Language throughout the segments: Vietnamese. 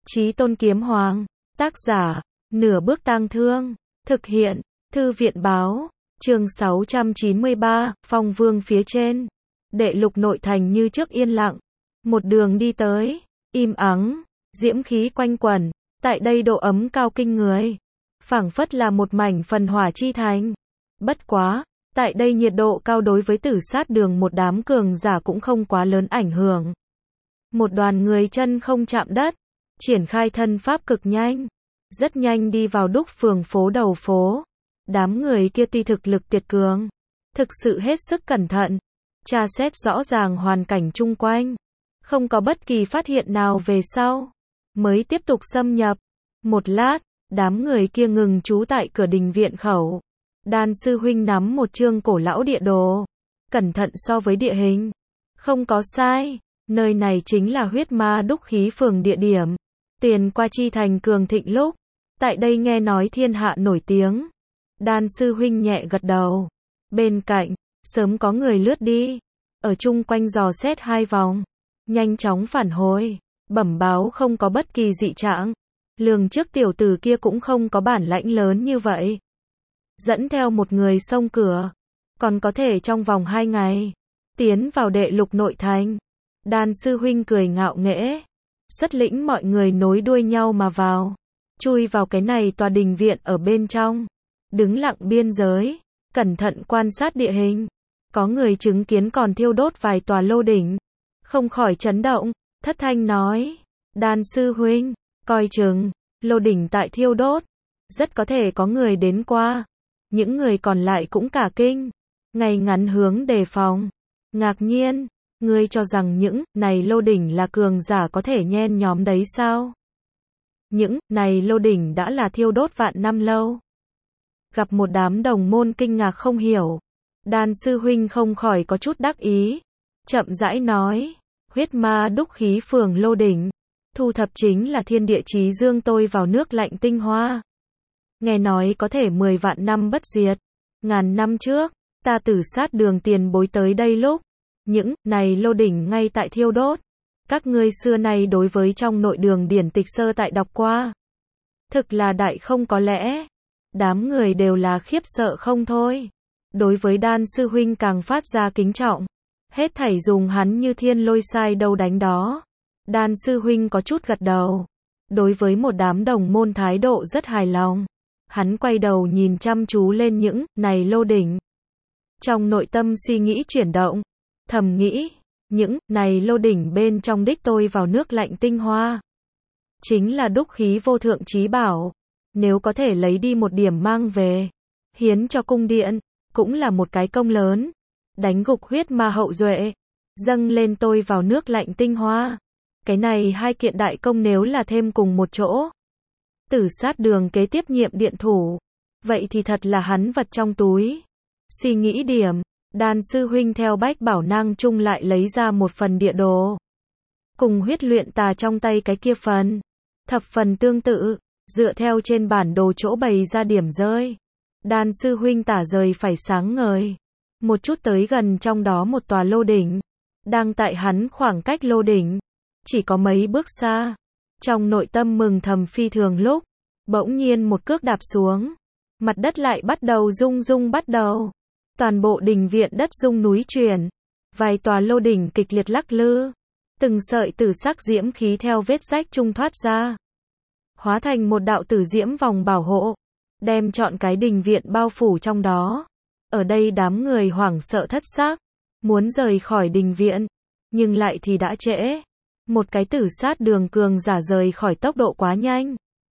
Chí Tôn Kiếm Hoàng. Tác giả, Nửa Bước Tang Thương. Thực hiện, Thư viện báo. Chương 693, Phong Vương phía trên. Đệ Lục nội thành như trước yên lặng. Một đường đi tới, im ắng, diễm khí quanh quẩn. Tại đây độ ấm cao kinh người. Phảng phất là một mảnh phần hỏa chi thành. Bất quá, tại đây nhiệt độ cao đối với Tử Sát Đường một đám cường giả cũng không quá lớn ảnh hưởng. Một đoàn người chân không chạm đất, triển khai thân pháp cực nhanh, rất nhanh đi vào Đúc phường phố đầu phố. Đám người kia tuy thực lực tuyệt cường, thực sự hết sức cẩn thận, tra xét rõ ràng hoàn cảnh chung quanh, không có bất kỳ phát hiện nào về sau, mới tiếp tục xâm nhập. Một lát, đám người kia ngừng trú tại cửa đình viện khẩu. Đan sư huynh nắm một chương cổ lão địa đồ, cẩn thận so với địa hình, không có sai, nơi này chính là huyết ma đúc khí phường địa điểm. Tiền qua chi thành cường thịnh lúc, tại đây nghe nói thiên hạ nổi tiếng. Đan sư huynh nhẹ gật đầu. Bên cạnh, sớm có người lướt đi, ở chung quanh dò xét hai vòng, nhanh chóng phản hồi, bẩm báo không có bất kỳ dị trạng. Lường trước tiểu tử kia cũng không có bản lãnh lớn như vậy. Dẫn theo một người xông cửa, còn có thể trong vòng 2 ngày, tiến vào Đệ Lục nội thành. Đan sư huynh cười ngạo nghễ, xuất lĩnh mọi người nối đuôi nhau mà vào, chui vào cái này tòa đình viện ở bên trong, đứng lặng biên giới, cẩn thận quan sát địa hình. Có người chứng kiến còn thiêu đốt vài tòa lô đỉnh, không khỏi chấn động, thất thanh nói: Đan sư huynh, coi chừng, lô đỉnh tại thiêu đốt, rất có thể có người đến qua. Những người còn lại cũng cả kinh, ngay ngắn hướng đề phòng. Ngạc nhiên, ngươi cho rằng những này lô đỉnh là cường giả có thể nhen nhóm đấy sao? Những này lô đỉnh đã là thiêu đốt vạn năm lâu. Gặp một đám đồng môn kinh ngạc không hiểu, Đan sư huynh không khỏi có chút đắc ý, chậm rãi nói: huyết ma đúc khí phường lô đỉnh, thu thập chính là thiên địa chí dương tôi vào nước lạnh tinh hoa. Nghe nói có thể 10 vạn năm bất diệt. Ngàn năm trước, ta Tử Sát Đường tiền bối tới đây lúc, những này lô đỉnh ngay tại thiêu đốt. Các ngươi xưa nay đối với trong nội đường điển tịch sơ tại đọc qua, thực là đại không có lẽ. Đám người đều là khiếp sợ không thôi. Đối với Đan sư huynh càng phát ra kính trọng, hết thảy dùng hắn như thiên lôi sai đâu đánh đó. Đan sư huynh có chút gật đầu, đối với một đám đồng môn thái độ rất hài lòng. Hắn quay đầu nhìn chăm chú lên những này lô đỉnh, trong nội tâm suy nghĩ chuyển động, thầm nghĩ, những này lô đỉnh bên trong đích tôi vào nước lạnh tinh hoa, chính là đúc khí vô thượng chí bảo. Nếu có thể lấy đi một điểm mang về, hiến cho cung điện, cũng là một cái công lớn. Đánh gục huyết ma hậu duệ, dâng lên tôi vào nước lạnh tinh hoa. Cái này hai kiện đại công nếu là thêm cùng một chỗ, Tử Sát Đường kế tiếp nhiệm điện thủ, vậy thì thật là hắn vật trong túi. Suy nghĩ điểm, Đan sư huynh theo bách bảo năng chung lại lấy ra một phần địa đồ, cùng huyết luyện tà trong tay cái kia phần, thập phần tương tự, dựa theo trên bản đồ chỗ bày ra điểm rơi. Đan sư huynh tả rời phải sáng ngời, một chút tới gần trong đó một tòa lô đỉnh, đang tại hắn khoảng cách lô đỉnh chỉ có mấy bước xa. Trong nội tâm mừng thầm phi thường lúc, bỗng nhiên một cước đạp xuống, mặt đất lại bắt đầu rung rung bắt đầu. Toàn bộ đình viện đất rung núi chuyển, vài tòa lô đỉnh kịch liệt lắc lư, từng sợi tử sắc diễm khí theo vết rách trung thoát ra, hóa thành một đạo tử diễm vòng bảo hộ, đem trọn cái đình viện bao phủ trong đó. Ở đây đám người hoảng sợ thất xác, muốn rời khỏi đình viện, nhưng lại thì đã trễ. Một cái Tử Sát Đường cường giả rời khỏi tốc độ quá nhanh,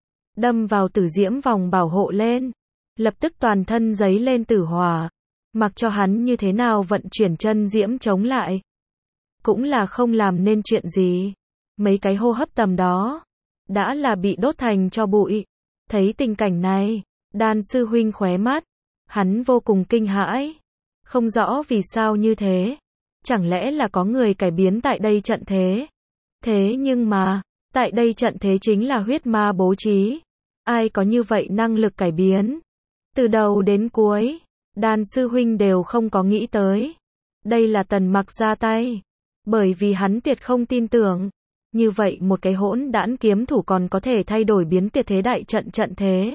đâm vào tử diễm vòng bảo hộ lên, lập tức toàn thân giấy lên tử hỏa, mặc cho hắn như thế nào vận chuyển chân diễm chống lại, cũng là không làm nên chuyện gì. Mấy cái hô hấp tầm đó, đã là bị đốt thành tro bụi. Thấy tình cảnh này, Đan sư huynh khóe mắt, hắn vô cùng kinh hãi, không rõ vì sao như thế, chẳng lẽ là có người cải biến tại đây trận thế. Thế nhưng mà, tại đây trận thế chính là huyết ma bố trí, ai có như vậy năng lực cải biến? Từ đầu đến cuối, Đan sư huynh đều không có nghĩ tới. Đây là Tần Mặc ra tay, bởi vì hắn tuyệt không tin tưởng Như vậy một cái hỗn đản kiếm thủ còn có thể thay đổi biến tiệt thế đại trận trận thế.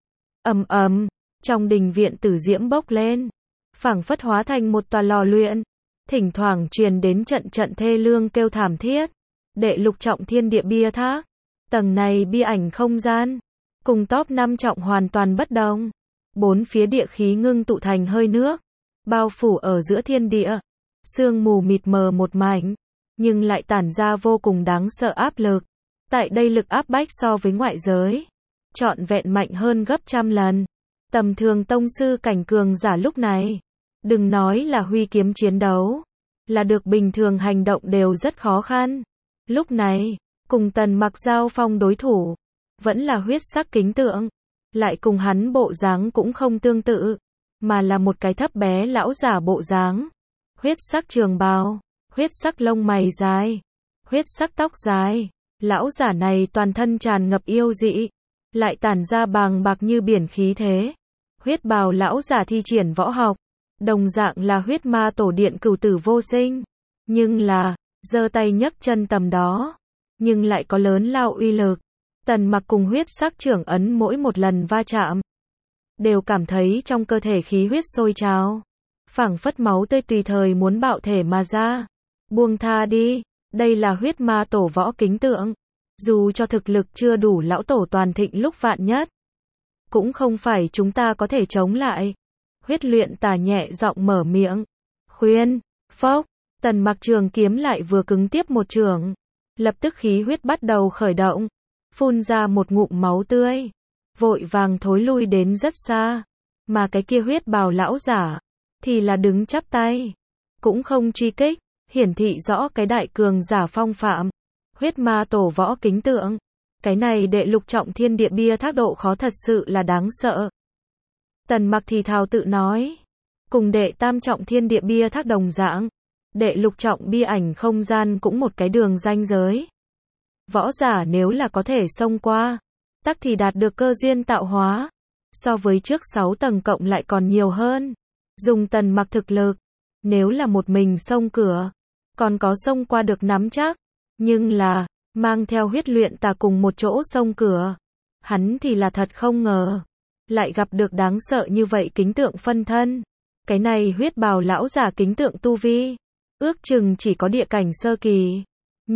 Ầm ầm, trong đình viện tử diễm bốc lên, phảng phất hóa thành một tòa lò luyện, thỉnh thoảng truyền đến trận trận thê lương kêu thảm thiết. Đệ lục trọng thiên địa bia tháp, tầng này bia ảnh không gian, cùng top 5 trọng hoàn toàn bất đồng. Bốn phía địa khí ngưng tụ thành hơi nước, bao phủ ở giữa thiên địa, sương mù mịt mờ một mảnh, nhưng lại tản ra vô cùng đáng sợ áp lực. Tại đây lực áp bách so với ngoại giới, trọn vẹn mạnh hơn gấp trăm lần. Tầm thường tông sư cảnh cường giả lúc này, đừng nói là huy kiếm chiến đấu, là được bình thường hành động đều rất khó khăn. Lúc này, cùng Tần Mặc giao phong đối thủ, vẫn là huyết sắc kính tượng, lại cùng hắn bộ dáng cũng không tương tự, mà là một cái thấp bé lão giả bộ dáng. Huyết sắc trường bào, huyết sắc lông mày dài, huyết sắc tóc dài, lão giả này toàn thân tràn ngập yêu dị, lại tản ra bàng bạc như biển khí thế. Huyết bào lão giả thi triển võ học, đồng dạng là huyết ma tổ điện cửu tử vô sinh, nhưng là, giơ tay nhấc chân tầm đó, nhưng lại có lớn lao uy lực. Tần Mặc cùng huyết sắc trưởng ấn mỗi một lần va chạm, đều cảm thấy trong cơ thể khí huyết sôi trào, phảng phất máu tươi tùy thời muốn bạo thể mà ra. Buông tha đi, đây là huyết ma tổ võ kính tượng. Dù cho thực lực chưa đủ lão tổ toàn thịnh lúc vạn nhất, cũng không phải chúng ta có thể chống lại. Huyết luyện tà nhẹ giọng mở miệng, khuyên, phốc, Tần Mặc trường kiếm lại vừa cứng tiếp một trường, lập tức khí huyết bắt đầu khởi động, phun ra một ngụm máu tươi, vội vàng thối lui đến rất xa, mà cái kia huyết bào lão giả, thì là đứng chắp tay, cũng không truy kích, hiển thị rõ cái đại cường giả phong phạm. Huyết ma tổ võ kính tượng, cái này đệ lục trọng thiên địa bia thác độ khó thật sự là đáng sợ. Tần Mặc thì thào tự nói, cùng đệ tam trọng thiên địa bia thác đồng dạng, đệ lục trọng bia ảnh không gian cũng một cái đường ranh giới. Võ giả nếu là có thể xông qua, tắc thì đạt được cơ duyên tạo hóa, so với trước 6 tầng cộng lại còn nhiều hơn. Dùng Tần Mặc thực lực, nếu là một mình xông cửa, còn có xông qua được nắm chắc, nhưng là, mang theo huyết luyện tà cùng một chỗ xông cửa, hắn thì là thật không ngờ, lại gặp được đáng sợ như vậy kính tượng phân thân. Cái này huyết bào lão giả kính tượng tu vi, ước chừng chỉ có địa cảnh sơ kỳ,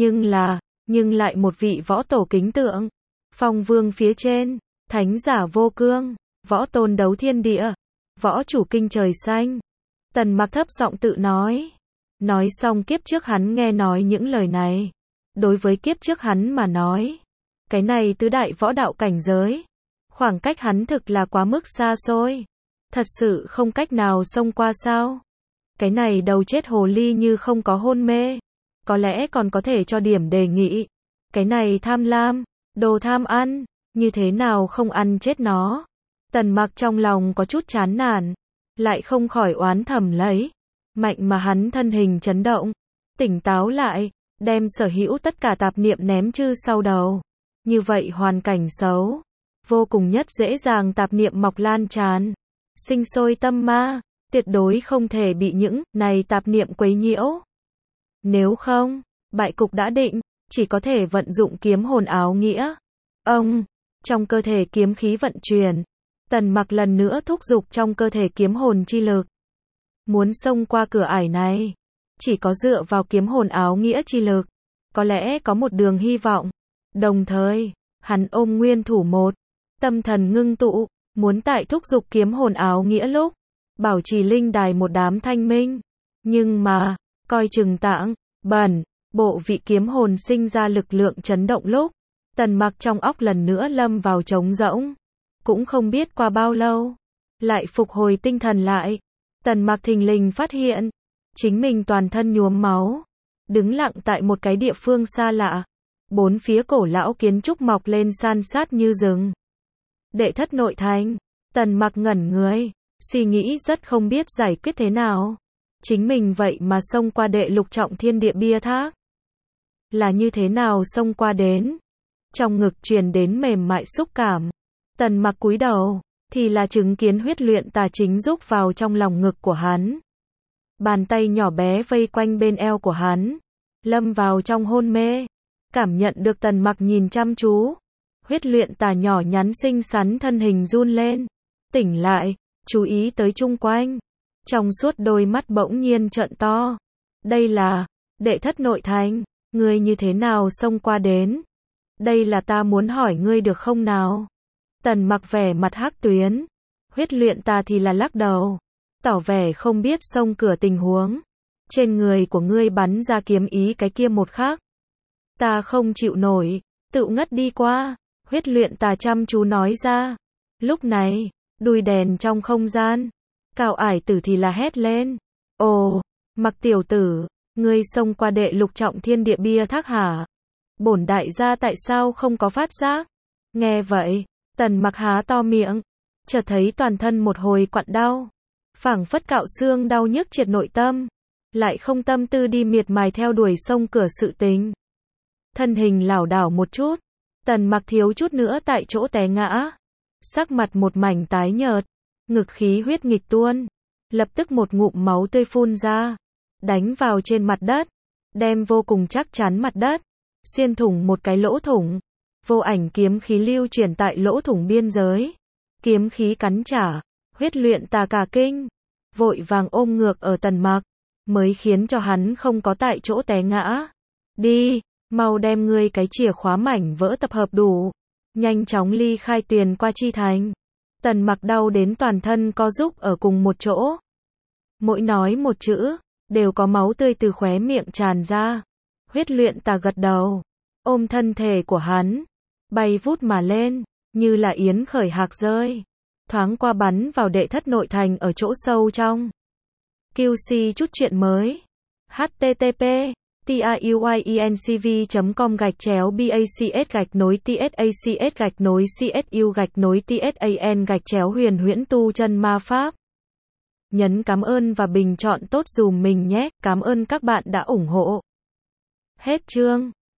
nhưng lại một vị võ tổ kính tượng, phong vương phía trên, thánh giả vô cương, võ tôn đấu thiên địa, võ chủ kinh trời xanh. Tần Mặc thấp giọng tự nói. Nói xong kiếp trước hắn nghe nói những lời này. Đối với kiếp trước hắn mà nói, cái này tứ đại võ đạo cảnh giới, khoảng cách hắn thực là quá mức xa xôi. Thật sự không cách nào xông qua sao? Cái này đầu chết hồ ly như không có hôn mê, có lẽ còn có thể cho điểm đề nghị. Cái này tham lam, đồ tham ăn, như thế nào không ăn chết nó? Tần Mặc trong lòng có chút chán nản, lại không khỏi oán thầm lấy. Mạnh mà hắn thân hình chấn động, tỉnh táo lại, đem sở hữu tất cả tạp niệm ném chư sau đầu. Như vậy hoàn cảnh xấu, vô cùng nhất dễ dàng tạp niệm mọc lan tràn, sinh sôi tâm ma, tuyệt đối không thể bị những này tạp niệm quấy nhiễu. Nếu không, bại cục đã định, chỉ có thể vận dụng kiếm hồn áo nghĩa. Ông, trong cơ thể kiếm khí vận chuyển, Tần Mặc lần nữa thúc giục trong cơ thể kiếm hồn chi lực. Muốn xông qua cửa ải này, chỉ có dựa vào kiếm hồn áo nghĩa chi lực, có lẽ có một đường hy vọng. Đồng thời, hắn ôm nguyên thủ một, tâm thần ngưng tụ, muốn tại thúc giục kiếm hồn áo nghĩa lúc, bảo trì linh đài một đám thanh minh. Nhưng mà, coi chừng tạng, bẩn, bộ vị kiếm hồn sinh ra lực lượng chấn động lúc, Tần Mặc trong óc lần nữa lâm vào trống rỗng. Cũng không biết qua bao lâu, lại phục hồi tinh thần lại. Tần Mặc thình lình phát hiện, chính mình toàn thân nhuốm máu, đứng lặng tại một cái địa phương xa lạ. Bốn phía cổ lão kiến trúc mọc lên san sát như rừng. Đệ thất nội thành, Tần Mặc ngẩn người, suy nghĩ rất không biết giải quyết thế nào. Chính mình vậy mà xông qua đệ lục trọng thiên địa bia thác. Là như thế nào xông qua đến? Trong ngực truyền đến mềm mại xúc cảm. Tần Mặc cúi đầu, thì là chứng kiến huyết luyện tà chính rúc vào trong lòng ngực của hắn. Bàn tay nhỏ bé vây quanh bên eo của hắn, lâm vào trong hôn mê. Cảm nhận được Tần Mặc nhìn chăm chú. Huyết luyện tà nhỏ nhắn xinh xắn thân hình run lên. Tỉnh lại, chú ý tới chung quanh. Trong suốt đôi mắt bỗng nhiên trợn to. Đây là, đệ thất nội thành, ngươi như thế nào xông qua đến? Đây là ta muốn hỏi ngươi được không nào? Tần Mặc vẻ mặt hắc tuyến. Huyết luyện tà thì là lắc đầu. Tỏ vẻ không biết xông cửa tình huống. Trên người của ngươi bắn ra kiếm ý cái kia một khắc. Ta không chịu nổi, tự ngất đi qua. Huyết luyện tà chăm chú nói ra. Lúc này, đùi đèn trong không gian. Cao ải tử thì là hét lên. Ồ, Mặc tiểu tử, ngươi xông qua đệ lục trọng thiên địa bia thác hả? Bổn đại gia tại sao không có phát giác? Nghe vậy, Tần Mặc há to miệng, chợt thấy toàn thân một hồi quặn đau, phảng phất cạo xương đau nhức triệt nội tâm, lại không tâm tư đi miệt mài theo đuổi xông cửa sự tình. Thân hình lảo đảo một chút, Tần Mặc thiếu chút nữa tại chỗ té ngã, sắc mặt một mảnh tái nhợt, ngực khí huyết nghịch tuôn, lập tức một ngụm máu tươi phun ra, đánh vào trên mặt đất, đem vô cùng chắc chắn mặt đất, xuyên thủng một cái lỗ thủng. Vô ảnh kiếm khí lưu chuyển tại lỗ thủng biên giới. Kiếm khí cắn trả, huyết luyện tà cả kinh, vội vàng ôm ngược ở Tần Mặc, mới khiến cho hắn không có tại chỗ té ngã. Đi, mau đem ngươi cái chìa khóa mảnh vỡ tập hợp đủ, nhanh chóng ly khai Tuyền qua chi thành. Tần Mặc đau đến toàn thân co rúm ở cùng một chỗ. Mỗi nói một chữ, đều có máu tươi từ khóe miệng tràn ra. Huyết luyện tà gật đầu, ôm thân thể của hắn, bay vút mà lên, như là yến khởi hạc rơi, thoáng qua bắn vào đệ thất nội thành ở chỗ sâu trong. QC chút chuyện mới. http tiuyencv.com/bacs-tsacs-csu-tsan-huyền huyễn tu chân ma pháp. Nhấn cảm ơn và bình chọn tốt dùm mình nhé. Cảm ơn các bạn đã ủng hộ. Hết chương.